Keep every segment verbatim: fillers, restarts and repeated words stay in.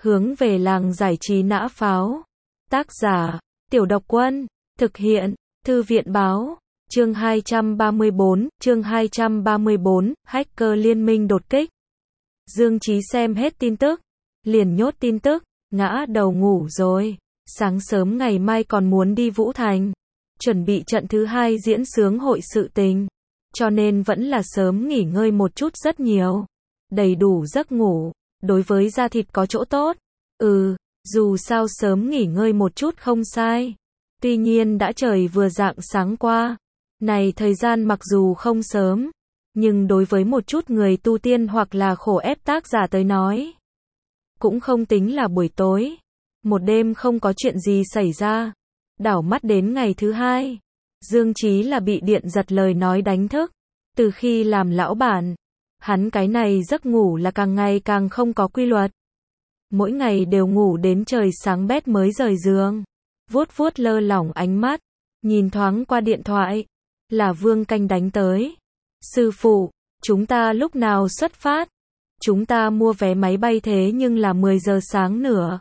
Hướng về làng giải trí nã pháo. Tác giả, Tiểu Độc Quân. Thực hiện, Thư viện báo. Chương hai trăm ba mươi bốn, chương hai trăm ba mươi bốn, hacker liên minh đột kích. Dương Chí xem hết tin tức, liền nhốt tin tức, ngã đầu ngủ rồi. Sáng sớm ngày mai còn muốn đi Vũ Thành, chuẩn bị trận thứ hai diễn xướng hội sự tình, cho nên vẫn là sớm nghỉ ngơi một chút rất nhiều. Đầy đủ giấc ngủ, đối với da thịt có chỗ tốt. Ừ, dù sao sớm nghỉ ngơi một chút không sai. Tuy nhiên đã trời vừa rạng sáng qua. Này thời gian mặc dù không sớm, nhưng đối với một chút người tu tiên hoặc là khổ ép tác giả tới nói, cũng không tính là buổi tối. Một đêm không có chuyện gì xảy ra. Đảo mắt đến ngày thứ hai, Dương Chí là bị điện giật lời nói đánh thức. Từ khi làm lão bản, hắn cái này giấc ngủ là càng ngày càng không có quy luật. Mỗi ngày đều ngủ đến trời sáng bét mới rời giường. Vuốt vuốt lơ lỏng ánh mắt, nhìn thoáng qua điện thoại, là Vương Canh đánh tới. Sư phụ, chúng ta lúc nào xuất phát? Chúng ta mua vé máy bay thế nhưng là mười giờ sáng nữa.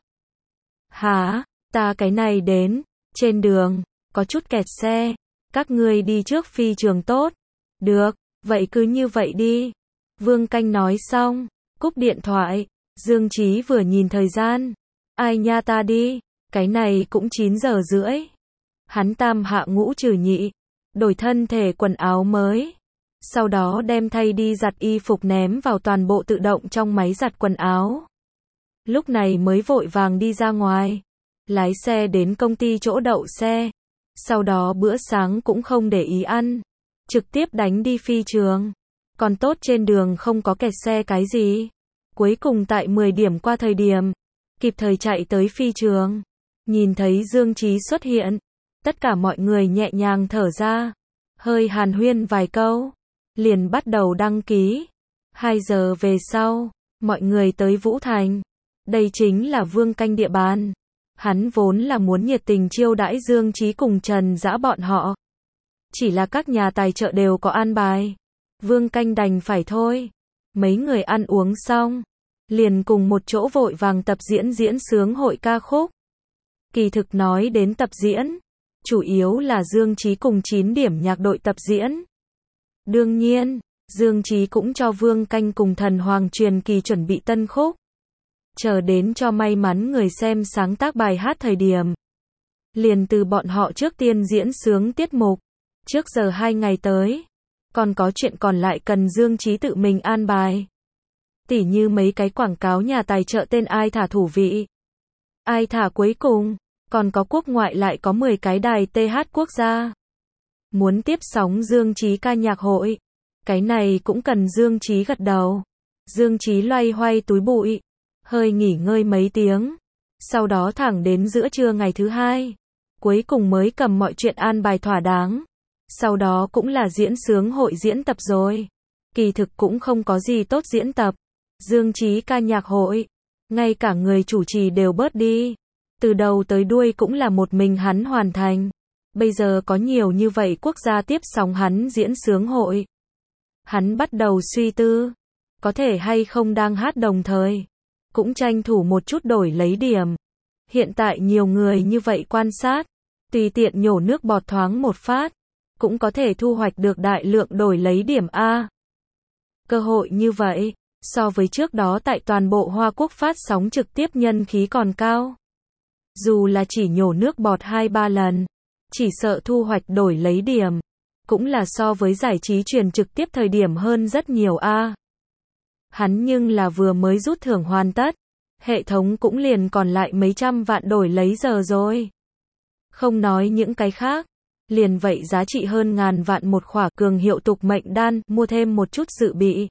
Hả, ta cái này đến, trên đường, có chút kẹt xe, các ngươi đi trước phi trường tốt. Được, vậy cứ như vậy đi. Vương Canh nói xong, cúp điện thoại. Dương Chí vừa nhìn thời gian. Ai nha ta đi, cái này cũng chín giờ rưỡi. Hắn tam hạ ngũ trừ nhị, đổi thân thể quần áo mới. Sau đó đem thay đi giặt y phục ném vào toàn bộ tự động trong máy giặt quần áo. Lúc này mới vội vàng đi ra ngoài. Lái xe đến công ty chỗ đậu xe. Sau đó bữa sáng cũng không để ý ăn. Trực tiếp đánh đi phi trường. Còn tốt trên đường không có kẹt xe cái gì. Cuối cùng tại mười điểm qua thời điểm, kịp thời chạy tới phi trường. Nhìn thấy Dương Chí xuất hiện, tất cả mọi người nhẹ nhàng thở ra, hơi hàn huyên vài câu, liền bắt đầu đăng ký. Hai giờ về sau, mọi người tới Vũ Thành. Đây chính là Vương Canh địa bàn. Hắn vốn là muốn nhiệt tình chiêu đãi Dương Chí cùng Trần Dã bọn họ. Chỉ là các nhà tài trợ đều có an bài. Vương Canh đành phải thôi. Mấy người ăn uống xong, liền cùng một chỗ vội vàng tập diễn diễn xướng hội ca khúc. Kỳ thực nói đến tập diễn, chủ yếu là Dương Chí cùng chín điểm nhạc đội tập diễn. Đương nhiên, Dương Chí cũng cho Vương Canh cùng Thần Hoàng truyền kỳ chuẩn bị tân khúc. Chờ đến cho may mắn người xem sáng tác bài hát thời điểm, liền từ bọn họ trước tiên diễn xướng tiết mục. Trước giờ hai ngày tới, còn có chuyện còn lại cần Dương Chí tự mình an bài. Tỉ như mấy cái quảng cáo nhà tài trợ tên ai thả thủ vị, ai thả cuối cùng, còn có quốc ngoại lại có mười cái đài tê hát quốc gia. Muốn tiếp sóng Dương Chí ca nhạc hội, cái này cũng cần Dương Chí gật đầu. Dương Chí loay hoay túi bụi, hơi nghỉ ngơi mấy tiếng, sau đó thẳng đến giữa trưa ngày thứ hai, cuối cùng mới cầm mọi chuyện an bài thỏa đáng. Sau đó cũng là diễn xướng hội diễn tập rồi. Kỳ thực cũng không có gì tốt diễn tập. Dương Chí ca nhạc hội, ngay cả người chủ trì đều bớt đi. Từ đầu tới đuôi cũng là một mình hắn hoàn thành. Bây giờ có nhiều như vậy quốc gia tiếp sóng hắn diễn xướng hội. Hắn bắt đầu suy tư, có thể hay không đang hát đồng thời, cũng tranh thủ một chút đổi lấy điểm. Hiện tại nhiều người như vậy quan sát, tùy tiện nhổ nước bọt thoáng một phát, cũng có thể thu hoạch được đại lượng đổi lấy điểm A. Cơ hội như vậy, so với trước đó tại toàn bộ Hoa Quốc phát sóng trực tiếp nhân khí còn cao. Dù là chỉ nhổ nước bọt hai ba lần, chỉ sợ thu hoạch đổi lấy điểm, cũng là so với giải trí truyền trực tiếp thời điểm hơn rất nhiều A. Hắn nhưng là vừa mới rút thưởng hoàn tất, hệ thống cũng liền còn lại mấy trăm vạn đổi lấy giờ rồi. Không nói những cái khác, liền vậy giá trị hơn ngàn vạn một khỏa cường hiệu tục mệnh đan, mua thêm một chút dự bị.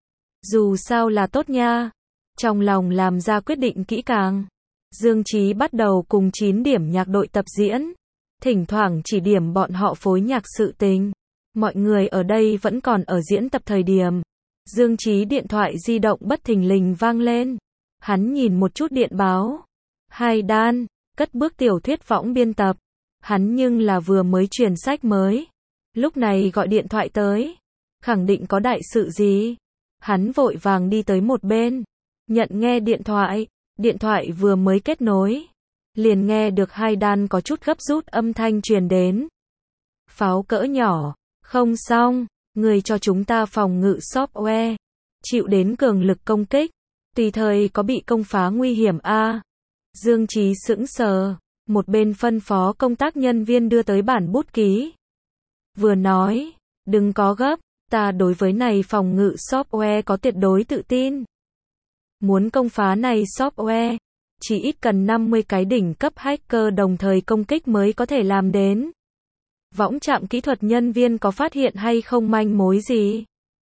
Dù sao là tốt nha. Trong lòng làm ra quyết định kỹ càng, Dương Chí bắt đầu cùng chín điểm nhạc đội tập diễn, thỉnh thoảng chỉ điểm bọn họ phối nhạc sự tình. Mọi người ở đây vẫn còn ở diễn tập thời điểm, Dương Chí điện thoại di động bất thình lình vang lên. Hắn nhìn một chút điện báo. Hai đan, cất bước tiểu thuyết võng biên tập. Hắn nhưng là vừa mới truyền sách mới. Lúc này gọi điện thoại tới. Khẳng định có đại sự gì. Hắn vội vàng đi tới một bên. Nhận nghe điện thoại. Điện thoại vừa mới kết nối, liền nghe được hai đan có chút gấp rút âm thanh truyền đến. Pháo cỡ nhỏ, không xong, người cho chúng ta phòng ngự software, chịu đến cường lực công kích, tùy thời có bị công phá nguy hiểm a. À, Dương Chí sững sờ, một bên phân phó công tác nhân viên đưa tới bản bút ký. Vừa nói, đừng có gấp, ta đối với này phòng ngự software có tuyệt đối tự tin. Muốn công phá này software, chỉ ít cần năm mươi cái đỉnh cấp hacker đồng thời công kích mới có thể làm đến. Võng trạm kỹ thuật nhân viên có phát hiện hay không manh mối gì?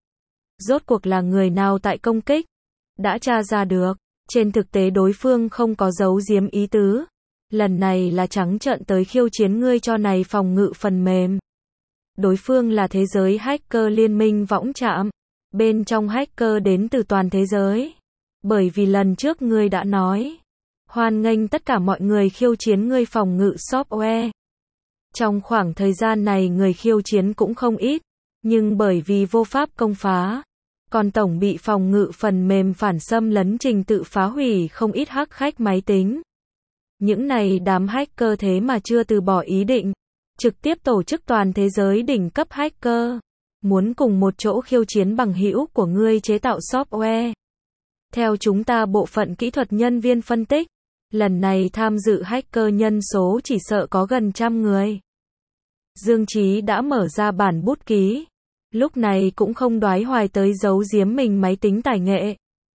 Rốt cuộc là người nào tại công kích? Đã tra ra được, trên thực tế đối phương không có giấu giếm ý tứ. Lần này là trắng trợn tới khiêu chiến ngươi cho này phòng ngự phần mềm. Đối phương là thế giới hacker liên minh võng trạm. Bên trong hacker đến từ toàn thế giới. Bởi vì lần trước ngươi đã nói, hoan nghênh tất cả mọi người khiêu chiến ngươi phòng ngự software. Trong khoảng thời gian này người khiêu chiến cũng không ít, nhưng bởi vì vô pháp công phá, còn tổng bị phòng ngự phần mềm phản xâm lấn trình tự phá hủy không ít hack khách máy tính. Những này đám hacker thế mà chưa từ bỏ ý định, trực tiếp tổ chức toàn thế giới đỉnh cấp hacker, muốn cùng một chỗ khiêu chiến bằng hữu của ngươi chế tạo software. Theo chúng ta bộ phận kỹ thuật nhân viên phân tích, lần này tham dự hacker nhân số chỉ sợ có gần trăm người. Dương Chí đã mở ra bản bút ký, lúc này cũng không đoái hoài tới giấu giếm mình máy tính tài nghệ.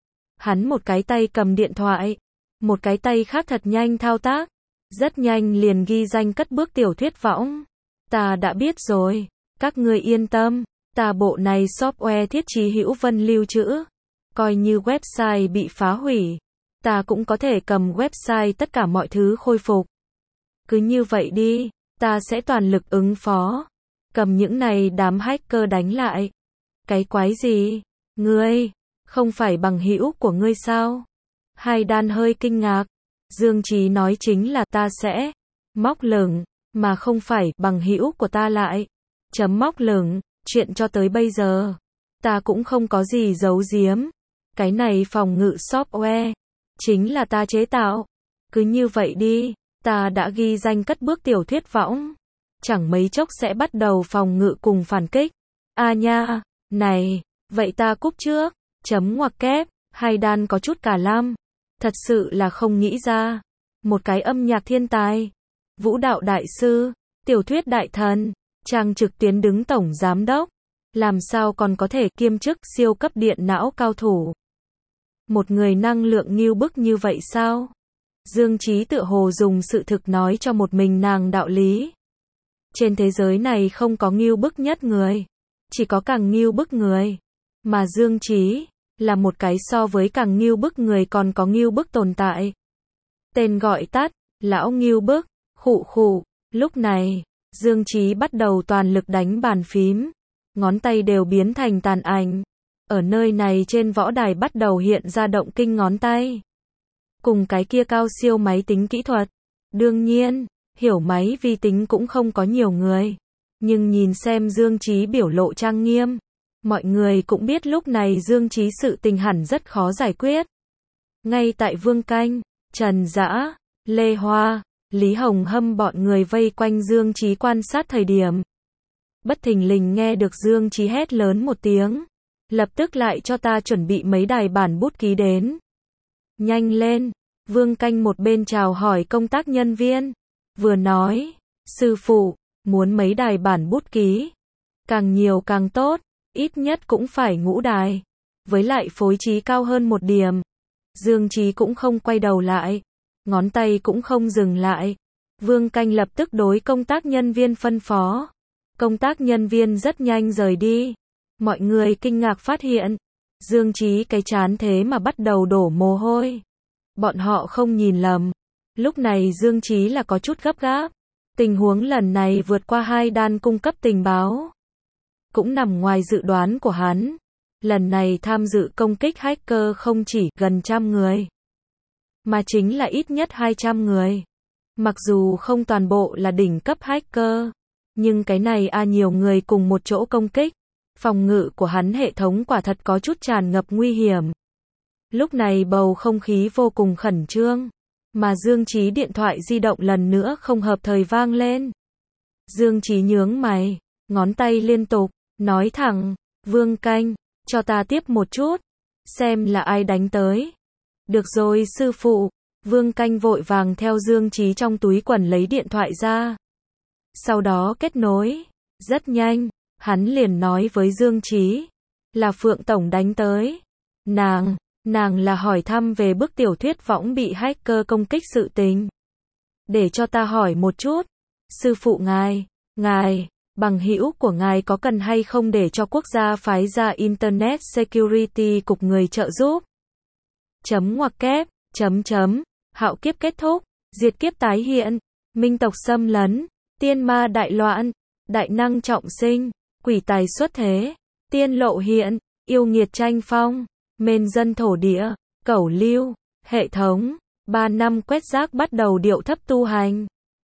Hắn một cái tay cầm điện thoại, một cái tay khác thật nhanh thao tác, rất nhanh liền ghi danh cất bước tiểu thuyết võng. Ta đã biết rồi, các ngươi yên tâm, ta bộ này software thiết trí hữu vân lưu trữ, coi như website bị phá hủy, ta cũng có thể cầm website tất cả mọi thứ khôi phục. Cứ như vậy đi, ta sẽ toàn lực ứng phó, cầm những này đám hacker đánh lại. Cái quái gì? Ngươi, không phải bằng hữu của ngươi sao? Hai đan hơi kinh ngạc. Dương Chí nói chính là ta sẽ móc lửng, mà không phải bằng hữu của ta lại. Chấm móc lửng, chuyện cho tới bây giờ, ta cũng không có gì giấu giếm. Cái này phòng ngự software, chính là ta chế tạo. Cứ như vậy đi, ta đã ghi danh cất bước tiểu thuyết võng. Chẳng mấy chốc sẽ bắt đầu phòng ngự cùng phản kích. A à nha, này, vậy ta cúp trước. Chấm ngoặc kép, hai đan có chút cả lam. Thật sự là không nghĩ ra. Một cái âm nhạc thiên tài, vũ đạo đại sư, tiểu thuyết đại thần, trang trực tuyến đứng tổng giám đốc. Làm sao còn có thể kiêm chức siêu cấp điện não cao thủ? Một người năng lượng nghiêu bức như vậy sao? Dương Chí tựa hồ dùng sự thực nói cho một mình nàng đạo lý. Trên thế giới này không có nghiêu bức nhất người, chỉ có càng nghiêu bức người. Mà Dương Chí là một cái so với càng nghiêu bức người còn có nghiêu bức tồn tại. Tên gọi tắt, lão nghiêu bức, khụ khụ. Lúc này, Dương Chí bắt đầu toàn lực đánh bàn phím, ngón tay đều biến thành tàn ảnh. Ở nơi này trên võ đài bắt đầu hiện ra động kinh ngón tay. Cùng cái kia cao siêu máy tính kỹ thuật. Đương nhiên, hiểu máy vi tính cũng không có nhiều người. Nhưng nhìn xem Dương Chí biểu lộ trang nghiêm, mọi người cũng biết lúc này Dương Chí sự tình hẳn rất khó giải quyết. Ngay tại Vương Canh, Trần Dã, Lê Hoa, Lý Hồng Hâm bọn người vây quanh Dương Chí quan sát thời điểm, bất thình lình nghe được Dương Chí hét lớn một tiếng. Lập tức lại cho ta chuẩn bị mấy đài bản bút ký đến. Nhanh lên, Vương Canh một bên chào hỏi công tác nhân viên, vừa nói, sư phụ, muốn mấy đài bản bút ký. Càng nhiều càng tốt, ít nhất cũng phải ngũ đài. Với lại phối trí cao hơn một điểm. Dương Chí cũng không quay đầu lại, ngón tay cũng không dừng lại. Vương Canh lập tức đối công tác nhân viên phân phó. Công tác nhân viên rất nhanh rời đi. Mọi người kinh ngạc phát hiện, Dương Chí cái chán thế mà bắt đầu đổ mồ hôi. Bọn họ không nhìn lầm, lúc này Dương Chí là có chút gấp gáp. Tình huống lần này vượt qua hai đan cung cấp tình báo, cũng nằm ngoài dự đoán của hắn. Lần này tham dự công kích hacker không chỉ gần trăm người, mà chính là ít nhất hai trăm người. Mặc dù không toàn bộ là đỉnh cấp hacker, nhưng cái này a à nhiều người cùng một chỗ công kích. Phòng ngự của hắn hệ thống quả thật có chút tràn ngập nguy hiểm. Lúc này bầu không khí vô cùng khẩn trương, mà Dương Chí điện thoại di động lần nữa không hợp thời vang lên. Dương Chí nhướng mày, ngón tay liên tục, nói thẳng, Vương Canh, cho ta tiếp một chút, xem là ai đánh tới. Được rồi sư phụ, Vương Canh vội vàng theo Dương Chí trong túi quần lấy điện thoại ra. Sau đó kết nối, rất nhanh, hắn liền nói với Dương Chí, là Phượng Tổng đánh tới. Nàng, nàng là hỏi thăm về bức tiểu thuyết võng bị hacker công kích sự tình. Để cho ta hỏi một chút, sư phụ ngài, ngài, bằng hữu của ngài có cần hay không để cho quốc gia phái ra Internet Security cục người trợ giúp? Chấm ngoặc kép, chấm chấm, hạo kiếp kết thúc, diệt kiếp tái hiện, minh tộc xâm lấn, tiên ma đại loạn, đại năng trọng sinh, quỷ tài xuất thế, tiên lộ hiện, yêu nghiệt tranh phong, mên dân thổ địa, cẩu lưu, hệ thống, ba năm quét rác bắt đầu điệu thấp tu hành.